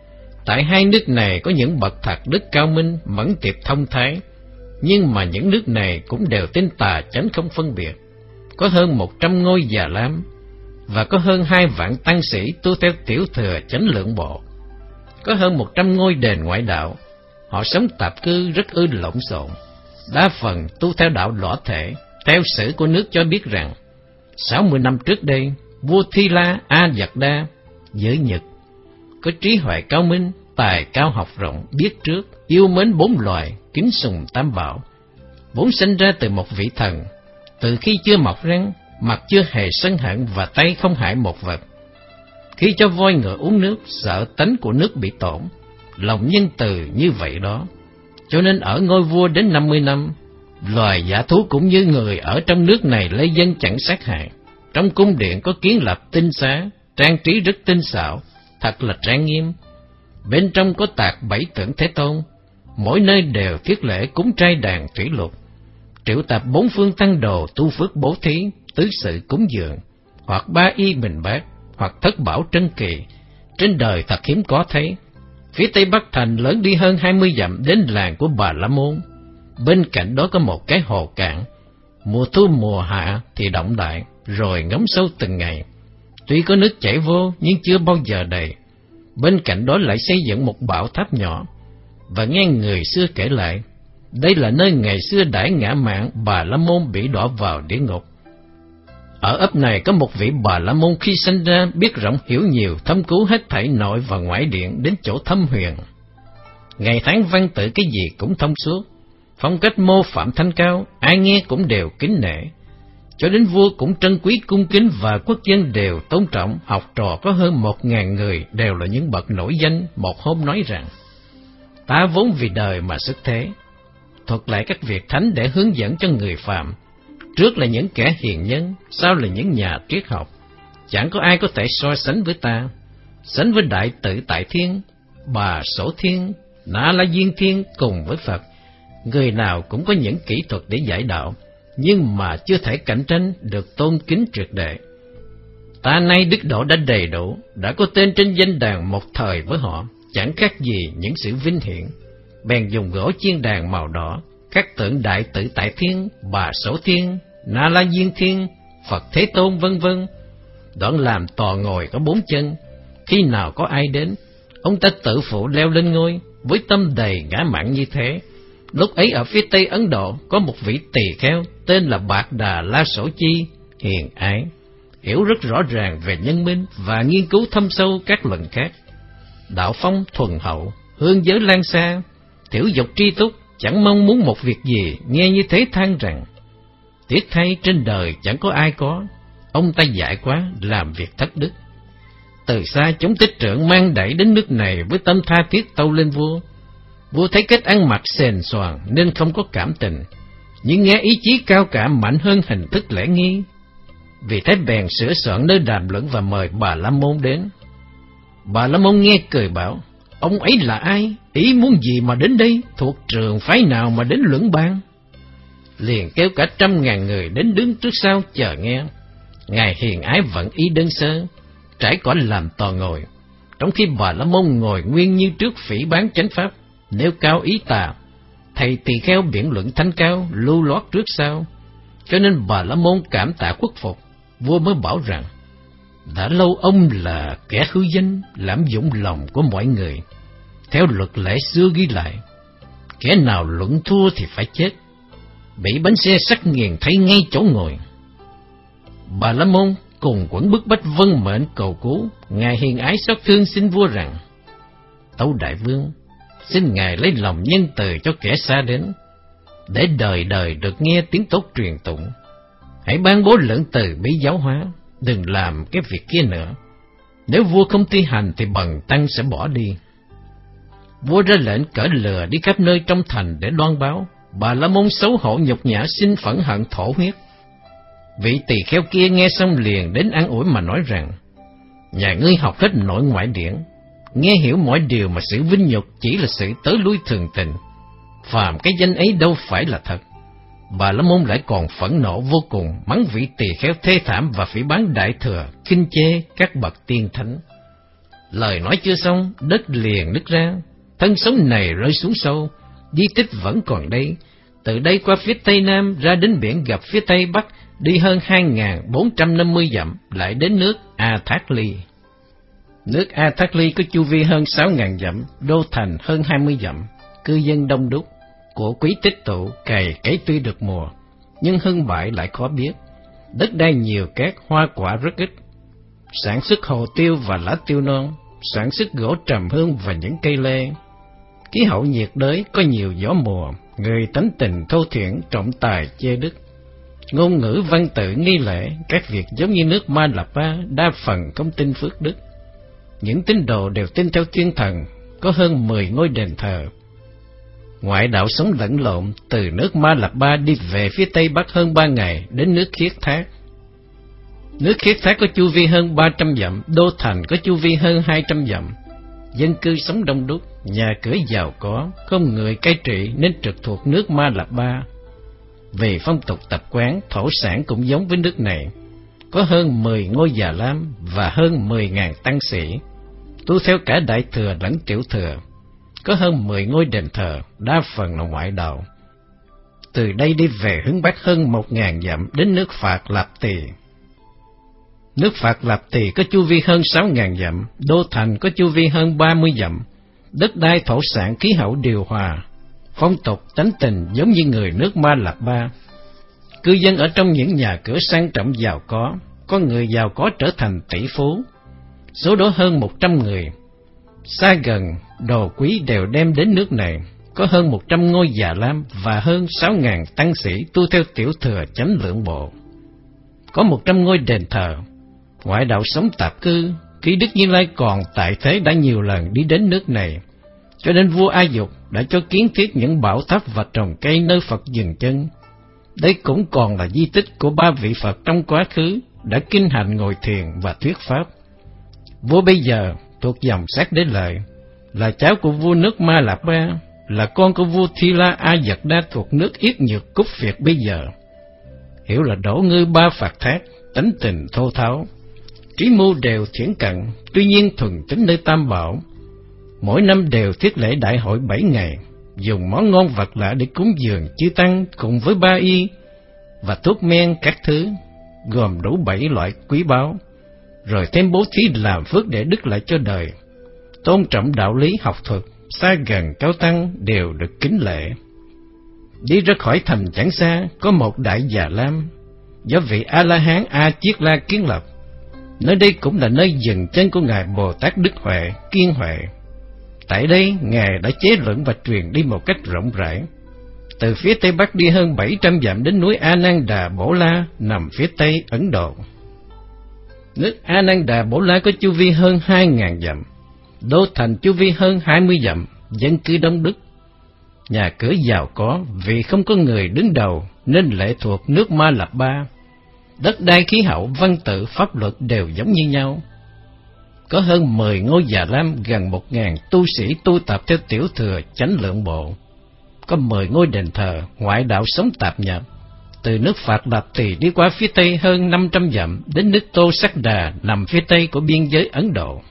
Speaker 1: Tại hai nước này có những bậc thạc đức cao minh, mẫn tiệp thông thái, nhưng mà những nước này cũng đều tin tà chánh không phân biệt. Có hơn một trăm ngôi già lam, và có hơn hai vạn tăng sĩ tu theo tiểu thừa chánh lượng bộ. Có hơn một trăm ngôi đền ngoại đạo, họ sống tạp cư rất ư lộn xộn, đa phần tu theo đạo lõa thể. Theo sử của nước cho biết rằng, sáu mươi năm trước đây, vua Thi La A Giặc Đa, giới Nhật, có trí huệ cao minh, tài cao học rộng, biết trước, yêu mến bốn loài, kính sùng tam bảo, vốn sinh ra từ một vị thần. Từ khi chưa mọc răng, mặt chưa hề sân hận và tay không hại một vật. Khi cho voi ngựa uống nước, sợ tánh của nước bị tổn, lòng nhân từ như vậy đó. Cho nên ở ngôi vua đến năm mươi năm, loài dã thú cũng như người ở trong nước này lê dân chẳng sát hại. Trong cung điện có kiến lập tinh xá, trang trí rất tinh xảo, thật là trang nghiêm. Bên trong có tạc bảy tượng Thế Tôn, mỗi nơi đều thiết lễ cúng trai đàn thủy lục, triệu tập bốn phương tăng đồ tu phước bố thí, tứ sự cúng dường, hoặc ba y bình bát, hoặc thất bảo trân kỳ, trên đời thật hiếm có thấy. Phía tây bắc thành lớn đi hơn hai mươi dặm đến làng của Bà La Môn. Bên cạnh đó có một cái hồ cạn, mùa thu mùa hạ thì động đại, rồi ngấm sâu từng ngày. Tuy có nước chảy vô nhưng chưa bao giờ đầy. Bên cạnh đó lại xây dựng một bảo tháp nhỏ, và nghe người xưa kể lại, đây là nơi ngày xưa đãi ngã mạn Bà La Môn bị đọa vào địa ngục. Ở ấp này có một vị Bà La Môn khi sinh ra biết rộng hiểu nhiều, thâm cứu hết thảy nội và ngoại điện đến chỗ thâm huyền. Ngày tháng văn tự cái gì cũng thông suốt, phong cách mô phạm thanh cao, ai nghe cũng đều kính nể. Cho đến vua cũng trân quý cung kính và quốc dân đều tôn trọng. Học trò có hơn một ngàn người đều là những bậc nổi danh. Một hôm nói rằng, ta vốn vì đời mà xuất thế, thuật lại các việc thánh để hướng dẫn cho người phàm. Trước là những kẻ hiền nhân, sau là những nhà triết học. Chẳng có ai có thể so sánh với ta. Sánh với Đại Tự Tại Thiên, Bà Sổ Thiên, Na La Diên Thiên cùng với Phật. Người nào cũng có những kỹ thuật để giải đạo, nhưng mà chưa thể cạnh tranh được tôn kính triệt để. Ta nay đức độ đã đầy đủ, đã có tên trên danh đàn một thời với họ, chẳng khác gì những sự vinh hiển. Bèn dùng gỗ chiên đàn màu đỏ, các tượng Đại Tự Tại Thiên, Bà Sổ Thiên, Na La Diên Thiên, Phật Thế Tôn vân vân. Đoạn làm tòa ngồi có bốn chân. Khi nào có ai đến, ông ta tự phụ leo lên ngôi, với tâm đầy ngã mạn như thế. Lúc ấy ở phía Tây Ấn Độ có một vị tỳ kheo tên là Bạc Đà La Sổ Chi, hiền ái, hiểu rất rõ ràng về nhân minh và nghiên cứu thâm sâu các luận khác. Đạo phong thuần hậu, hương giới lan xa, tiểu dục tri túc, chẳng mong muốn một việc gì, nghe như thế than rằng, tiếc thay trên đời chẳng có ai có, ông ta dại quá, làm việc thất đức. Từ xa chúng tích trưởng mang đẩy đến nước này với tâm tha thiết tâu lên vua. Vua thấy cách ăn mặc xèn xoàng nên không có cảm tình, nhưng nghe ý chí cao cả mạnh hơn hình thức lễ nghi. Vì thế bèn sửa soạn nơi đàm luận và mời Bà La Môn đến. Bà La Môn nghe cười bảo, ông ấy là ai, ý muốn gì mà đến đây, thuộc trường phái nào mà đến luận bàn. Liền kêu cả trăm ngàn người đến đứng trước sau chờ nghe. Ngài hiền ái vẫn ý đơn sơ, trải cỏ làm tòa ngồi, trong khi Bà La Môn ngồi nguyên như trước phỉ bán chánh pháp, nêu cao ý tà. Thầy tỳ kheo biện luận thanh cao, lưu loát trước sau, cho nên Bà La Môn cảm tạ khuất phục. Vua mới bảo rằng, đã lâu ông là kẻ hư danh, lạm dụng lòng của mọi người. Theo luật lệ xưa ghi lại, kẻ nào luận thua thì phải chết, bị bánh xe sắt nghiền thấy ngay chỗ ngồi. Bà La Môn cùng quẩn bức bách vân mệnh cầu cứu. Ngài hiền ái xót thương xin vua rằng, tâu đại vương, xin ngài lấy lòng nhân từ cho kẻ xa đến, để đời đời được nghe tiếng tốt truyền tụng. Hãy ban bố lưỡng từ bí giáo hóa, đừng làm cái việc kia nữa. Nếu vua không thi hành thì bần tăng sẽ bỏ đi. Vua ra lệnh cởi lừa đi khắp nơi trong thành để loan báo. Bà La Môn xấu hổ nhục nhã xin phẫn hận thổ huyết. Vị tỳ kheo kia nghe xong liền đến an ủi mà nói rằng, nhà ngươi học hết nội ngoại điển, nghe hiểu mọi điều mà sự vinh nhục chỉ là sự tới lui thường tình, phàm cái danh ấy đâu phải là thật. Bà La Môn lại còn phẫn nộ vô cùng, mắng vị tỳ kheo thê thảm và phỉ báng đại thừa, khinh chê các bậc tiên thánh. Lời nói chưa xong, đất liền nứt ra, thân sống này rơi xuống sâu, di tích vẫn còn đây. Từ đây qua phía tây nam ra đến biển gặp phía tây bắc, đi hơn hai nghìn bốn trăm năm mươi dặm, lại đến nước A Thác Ly. Nước A Thác Ly có chu vi hơn sáu nghìn dặm, đô thành hơn hai mươi dặm, cư dân đông đúc, của quý tích tụ, cày cấy tuy được mùa, nhưng hưng bại lại khó biết. Đất đai nhiều cát, hoa quả rất ít, sản xuất hồ tiêu và lá tiêu non, sản xuất gỗ trầm hương và những cây lê. Khí hậu nhiệt đới, có nhiều gió mùa, người tánh tình thô thiển, trọng tài chê đức. Ngôn ngữ văn tự nghi lễ, các việc giống như nước Ma Lạp Ba, đa phần không tin phước đức. Những tín đồ đều tin theo thiên thần, có hơn mười ngôi đền thờ. Ngoại đạo sống lẫn lộn, từ nước Ma Lạp Ba đi về phía tây bắc hơn ba ngày đến nước Khiết Thác. Nước Khiết Thác có chu vi hơn ba trăm dặm, đô thành có chu vi hơn hai trăm dặm. Dân cư sống đông đúc, nhà cửa giàu có, không người cai trị nên trực thuộc nước Ma Lạp Ba. Về phong tục tập quán, thổ sản cũng giống với nước này. Có hơn mười ngôi già lam và hơn mười nghìn tăng sĩ, tu theo cả đại thừa lẫn tiểu thừa. Có hơn mười ngôi đền thờ, đa phần là ngoại đạo. Từ đây đi về hướng bắc hơn một nghìn dặm đến nước Phạt Lạp Tỳ. Nước Phạt Lạp Tỳ có chu vi hơn sáu nghìn dặm, đô thành có chu vi hơn ba mươi dặm. Đất đai thổ sản, khí hậu điều hòa, phong tục tánh tình giống như người nước Ma Lạp Ba. Cư dân ở trong những nhà cửa sang trọng giàu có, có người giàu có trở thành tỷ phú, số đó hơn một trăm người. Xa gần, đồ quý đều đem đến nước này, có hơn một trăm ngôi già lam và hơn sáu nghìn tăng sĩ tu theo tiểu thừa chánh lượng bộ. Có một trăm ngôi đền thờ. Ngoại đạo sống tạp cư, khi Đức Như Lai còn tại thế đã nhiều lần đi đến nước này, cho nên vua A Dục đã cho kiến thiết những bảo tháp và trồng cây nơi Phật dừng chân. Đây cũng còn là di tích của ba vị Phật trong quá khứ đã kinh hành ngồi thiền và thuyết pháp. Vua bây giờ thuộc dòng Sát Đế Lợi, là cháu của vua nước Ma Lạp Ba, là con của vua Thi La A Dật Đa thuộc nước Yết Nhược Cúc Việt bây giờ. Hiểu là đổ ngư ba phạt thác, tánh tình thô tháo, trí mưu đều thiển cận, tuy nhiên thuần tính nơi Tam Bảo. Mỗi năm đều thiết lễ đại hội bảy ngày, dùng món ngon vật lạ để cúng dường chư tăng cùng với ba y và thuốc men các thứ, gồm đủ bảy loại quý báu, rồi thêm bố thí làm phước để đức lại cho đời. Tôn trọng đạo lý học thuật, xa gần cao tăng đều được kính lệ. Đi ra khỏi thành chẳng xa có một đại già lam do vị A La Hán A Chiết La kiến lập. Nơi đây cũng là nơi dừng chân của ngài Bồ Tát Đức Huệ, Kiên Huệ. Tại đây ngài đã chế luận và truyền đi một cách rộng rãi. Từ phía tây bắc đi hơn bảy trăm dặm đến núi A Nan Đà Bổ La nằm phía tây Ấn Độ. Nước A Nan Đà Bổ La có chu vi hơn hai nghìn dặm, đô thành chu vi hơn hai mươi dặm, dân cư đông đúc, nhà cửa giàu có. Vì không có người đứng đầu nên lệ thuộc nước Ma Lạp Ba. Đất đai, khí hậu, văn tự, pháp luật đều giống như nhau. Có hơn mười ngôi già lam, gần một nghìn tu sĩ tu tập theo tiểu thừa chánh lượng bộ. Có mười ngôi đền thờ, ngoại đạo sống tạp nhập. Từ nước Phạt Lạp Tỳ đi qua phía tây hơn năm trăm dặm đến nước Tô Sắc Đà nằm phía tây của biên giới Ấn Độ.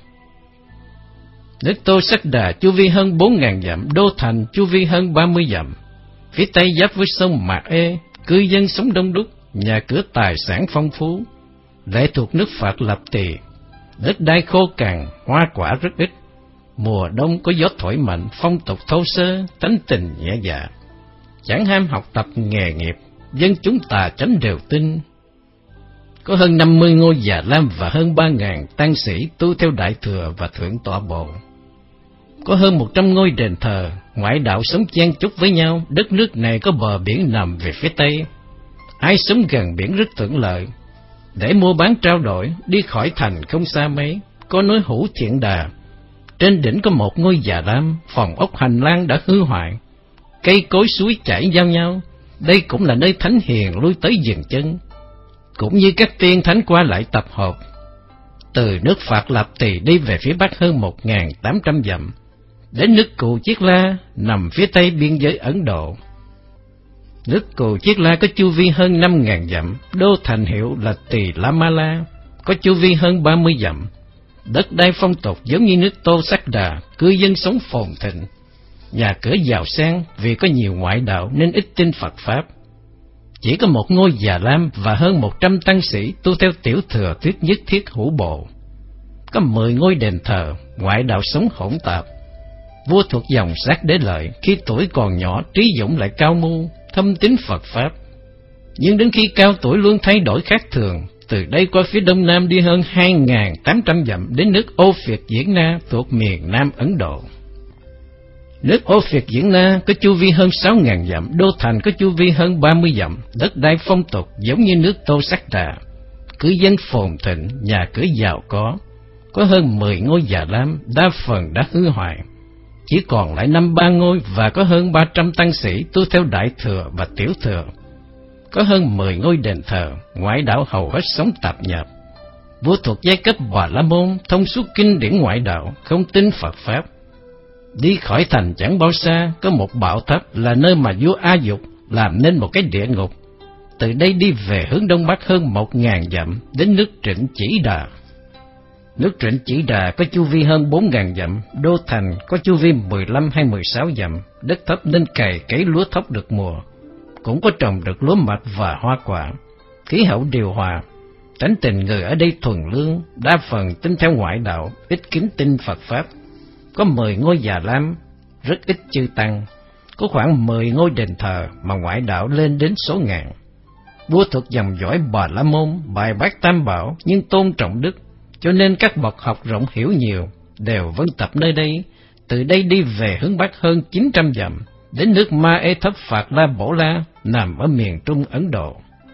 Speaker 1: Nước Tô Sắc Đà chu vi hơn bốn nghìn dặm, đô thành chu vi hơn ba mươi dặm. Phía tây giáp với sông Mạc Ê, cư dân sống đông đúc, nhà cửa tài sản phong phú. Lệ thuộc nước Phạt Lạp Tỳ, đất đai khô cằn, hoa quả rất ít. Mùa đông có gió thổi mạnh, phong tục thô sơ, tánh tình nhẹ dạ, chẳng ham học tập nghề nghiệp, dân chúng tà chánh đều tin. Có hơn năm mươi ngôi già lam và hơn ba nghìn tăng sĩ tu theo đại thừa và thượng tọa bộ. Có hơn một trăm ngôi đền thờ, ngoại đạo sống chen chúc với nhau. Đất nước này có bờ biển nằm về phía tây, ai sống gần biển rất thuận lợi để mua bán trao đổi. Đi khỏi thành không xa mấy, có núi Hữu Thiện Đà, trên đỉnh có một ngôi già lam, phòng ốc hành lang đã hư hoại, cây cối suối chảy giao nhau. Đây cũng là nơi thánh hiền lui tới dừng chân, cũng như các tiên thánh qua lại tập hợp. Từ nước Phạt Lạp Tỳ đi về phía bắc hơn một nghìn tám trăm dặm, đến nước Cù Chiết La nằm phía tây biên giới Ấn Độ. Nước Cù Chiết La có chu vi hơn năm nghìn dặm, đô thành hiệu là Tỳ La Ma La, có chu vi hơn ba mươi dặm. đất đai phong tục giống như nước Tô Sắc Đà, cư dân sống phồn thịnh, nhà cửa giàu sang vì có nhiều ngoại đạo nên ít tin Phật Pháp. Chỉ có một ngôi Già Lam và hơn một trăm tăng sĩ tu theo tiểu thừa thuyết nhất thiết hữu bộ. Có mười ngôi đền thờ, ngoại đạo sống hỗn tạp. Vua thuộc dòng Sát Đế Lợi, khi tuổi còn nhỏ trí dũng lại cao mưu, thâm tín Phật Pháp. Nhưng đến khi cao tuổi luôn thay đổi khác thường. Từ đây qua phía đông nam đi hơn hai nghìn tám trăm dặm đến nước Ô Phiệt Diễn Na thuộc miền Nam Ấn Độ. Nước Ô Phiệt Diễn Na có chu vi hơn sáu nghìn dặm, đô thành có chu vi hơn ba mươi dặm, đất đai phong tục giống như nước Tô Sắc Đà, cư dân phồn thịnh, nhà cửa giàu có. Có hơn mười ngôi Già Lam, đa phần đã hư hoại, chỉ còn lại năm ba ngôi và có hơn ba trăm tăng sĩ tu theo Đại Thừa và Tiểu Thừa. Có hơn mười ngôi đền thờ, ngoại đạo hầu hết sống tạp nhập. Vua thuộc giai cấp Bà La Môn, thông suốt kinh điển ngoại đạo, không tin Phật Pháp. Đi khỏi thành chẳng bao xa, có một bảo tháp là nơi mà vua A Dục làm nên một cái địa ngục. Từ đây đi về hướng đông bắc hơn một ngàn dặm, đến nước Trịnh Chỉ Đà. Nước Trịnh Chỉ Đà có chu vi hơn bốn ngàn dặm, đô thành có chu vi mười lăm hay mười sáu dặm, đất thấp nên cày cấy lúa thóc được mùa. Cũng có trồng được lúa mạch và hoa quả, khí hậu điều hòa. Tánh tình người ở đây thuần lương, đa phần tin theo ngoại đạo, ít kính tin Phật Pháp. Có mười ngôi Già Lam, rất ít chư tăng. Có khoảng mười ngôi đền thờ mà ngoại đạo lên đến số ngàn. Vua thuộc dòng dõi Bà La Môn, bài bác tam bảo nhưng tôn trọng đức, cho nên các bậc học rộng hiểu nhiều đều vân tập nơi đây. Từ đây đi về hướng bắc hơn chín trăm dặm, đến nước Ma E Thấp Phạt La Bổ La nằm ở miền trung Ấn Độ.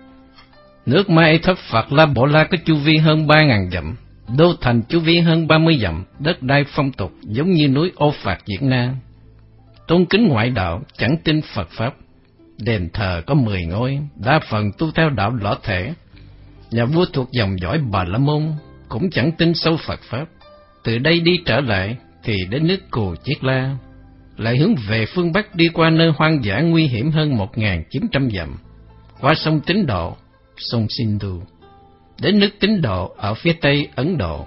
Speaker 1: Nước Ma E Thấp Phạt La Bổ La có chu vi hơn ba ngàn dặm, đô thành chu vi hơn ba mươi dặm, đất đai phong tục giống như núi Ô Phạt Diễn Na. Tôn kính ngoại đạo, chẳng tin Phật Pháp. Đền thờ có mười ngôi, đa phần tu theo đạo Lõa Thể. Nhà vua thuộc dòng dõi Bà La Môn, cũng chẳng tin sâu Phật Pháp. Từ đây đi trở lại thì đến nước Cù Chiết La, lại hướng về phương Bắc đi qua nơi hoang dã nguy hiểm hơn một nghìn chín trăm dặm, qua sông Tín Độ, sông Sindhu, đến nước Tín Độ ở phía tây Ấn Độ.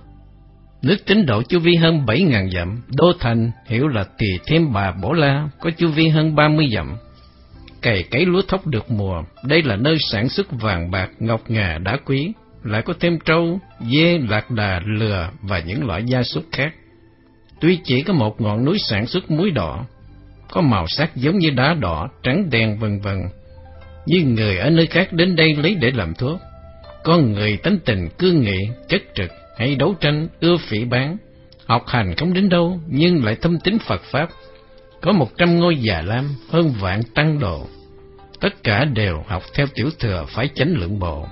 Speaker 1: Nước Tín Độ chu vi hơn bảy nghìn dặm, đô thành hiệu là Tỳ Thêm Bà Bổ La, có chu vi hơn ba mươi dặm, cày cấy lúa thóc được mùa. Đây là nơi sản xuất vàng bạc, ngọc ngà, đá quý, lại có thêm trâu, dê, lạc đà, lừa và những loại gia súc khác. Tuy chỉ có một ngọn núi sản xuất muối đỏ, có màu sắc giống như đá đỏ, trắng đen vân vân, nhưng người ở nơi khác đến đây lấy để làm thuốc. Con người tánh tình cương nghị, chất trực, hay đấu tranh, ưa phỉ báng, học hành không đến đâu nhưng lại thâm tín Phật Pháp. Có một trăm ngôi Già Lam, hơn vạn tăng đồ, tất cả đều học theo tiểu thừa phải chánh lượng bộ.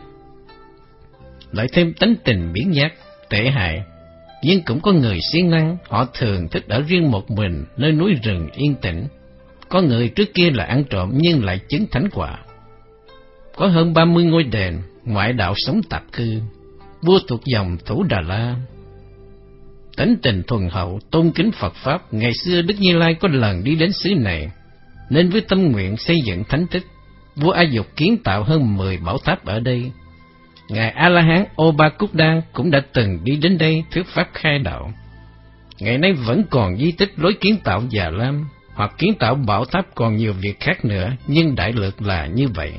Speaker 1: Lại thêm tánh tình biến nhát, tệ hại, nhưng cũng có người siêng năng, họ thường thích ở riêng một mình nơi núi rừng yên tĩnh. Có người trước kia là ăn trộm nhưng lại chứng thánh quả. Có hơn ba mươi ngôi đền, ngoại đạo sống tạp cư. Vua thuộc dòng Thủ Đà La, tánh tình thuần hậu, tôn kính Phật Pháp. Ngày xưa Đức Như Lai có lần đi đến xứ này, nên với tâm nguyện xây dựng thánh tích, vua A Dục kiến tạo hơn mười bảo tháp ở đây. Ngài A-la-hán Ô Ba Cúc Đa cũng đã từng đi đến đây thuyết pháp khai đạo. Ngày nay vẫn còn di tích lối kiến tạo Già Lam, hoặc kiến tạo bảo tháp còn nhiều việc khác nữa, nhưng đại lược là như vậy.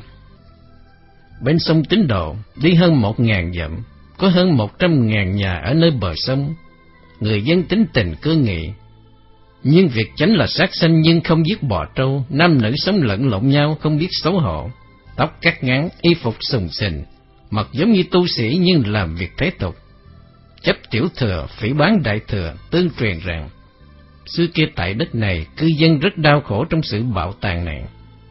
Speaker 1: Bên sông Tín Độ, đi hơn một ngàn dặm, có hơn một trăm ngàn nhà ở nơi bờ sông. Người dân tính tình cương nghị, nhưng việc chánh là sát sanh nhưng không giết bò trâu. Nam nữ sống lẫn lộn nhau không biết xấu hổ, tóc cắt ngắn, y phục sùng sình, mặc giống như tu sĩ nhưng làm việc thế tục. Chấp tiểu thừa, phỉ báng đại thừa, tương truyền rằng xưa kia tại đất này cư dân rất đau khổ trong sự bạo tàn này.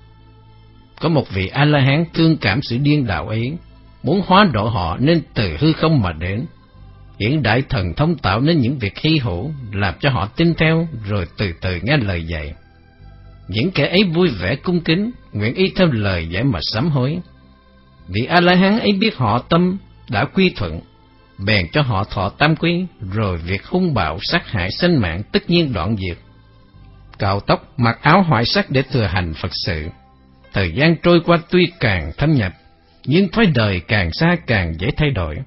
Speaker 1: Có một vị A-la-hán thương cảm sự điên đạo ấy, muốn hóa độ họ nên từ hư không mà đến. Hiện đại thần thông tạo nên những việc hy hữu, làm cho họ tin theo, rồi từ từ nghe lời dạy. Những kẻ ấy vui vẻ cung kính, nguyện y theo lời dạy mà sám hối. Vị A-la-hán ấy biết họ tâm đã quy thuận, bèn cho họ thọ tam quy, rồi việc hung bạo sát hại sinh mạng tất nhiên đoạn diệt. Cạo tóc, mặc áo hoại sắc để thừa hành Phật sự. Thời gian trôi qua tuy càng thâm nhập, nhưng thói đời càng xa càng dễ thay đổi.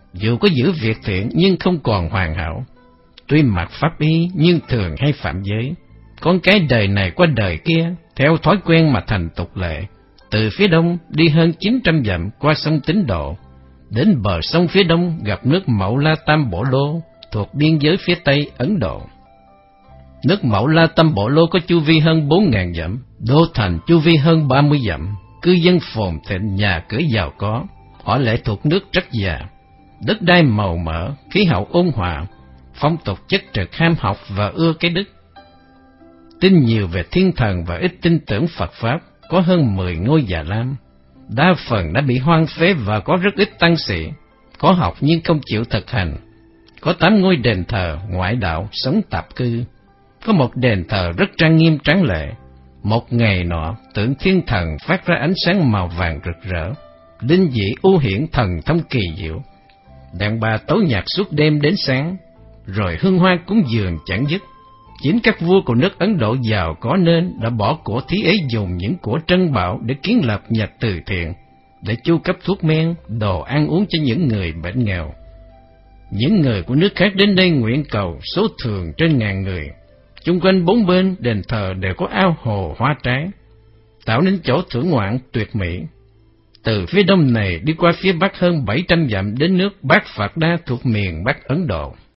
Speaker 1: dù có giữ việc thiện nhưng không còn hoàn hảo. Tuy mặc pháp y nhưng thường hay phạm giới. Con cái đời này qua đời kia, theo thói quen mà thành tục lệ. Từ phía đông đi hơn chín trăm dặm qua sông Tín Độ, đến bờ sông phía đông gặp nước Mậu La Tam Bộ Lô thuộc biên giới phía tây Ấn Độ. Nước Mậu La Tam Bộ Lô có chu vi hơn bốn ngàn dặm, đô thành chu vi hơn ba mươi dặm, cư dân phồn thịnh, nhà cửa giàu có. Họ lệ thuộc nước rất già, đất đai màu mỡ, khí hậu ôn hòa, phong tục chất trực, ham học và ưa cái đức. Tin nhiều về thiên thần và ít tin tưởng Phật Pháp, có hơn mười ngôi Già Lam. Đa phần đã bị hoang phế và có rất ít tăng sĩ, có học nhưng không chịu thực hành. Có tám ngôi đền thờ ngoại đạo sống tạp cư. Có một đền thờ rất trang nghiêm tráng lệ. Một ngày nọ, tượng thiên thần phát ra ánh sáng màu vàng rực rỡ, linh dị u hiển, thần thông kỳ diệu. Đàn bà tấu nhạc suốt đêm đến sáng, rồi hương hoa cúng dường chẳng dứt. Chính các vua của nước Ấn Độ giàu có nên đã bỏ của thí ấy dùng những của trân bảo để kiến lập nhà từ thiện, để chu cấp thuốc men, đồ ăn uống cho những người bệnh nghèo. Những người của nước khác đến đây nguyện cầu, số thường trên ngàn người. Chung quanh bốn bên đền thờ đều có ao hồ hoa trái, tạo nên chỗ thưởng ngoạn tuyệt mỹ. Từ phía đông này đi qua phía bắc hơn bảy trăm dặm đến nước Bát Phạt Đa thuộc miền Bắc Ấn Độ.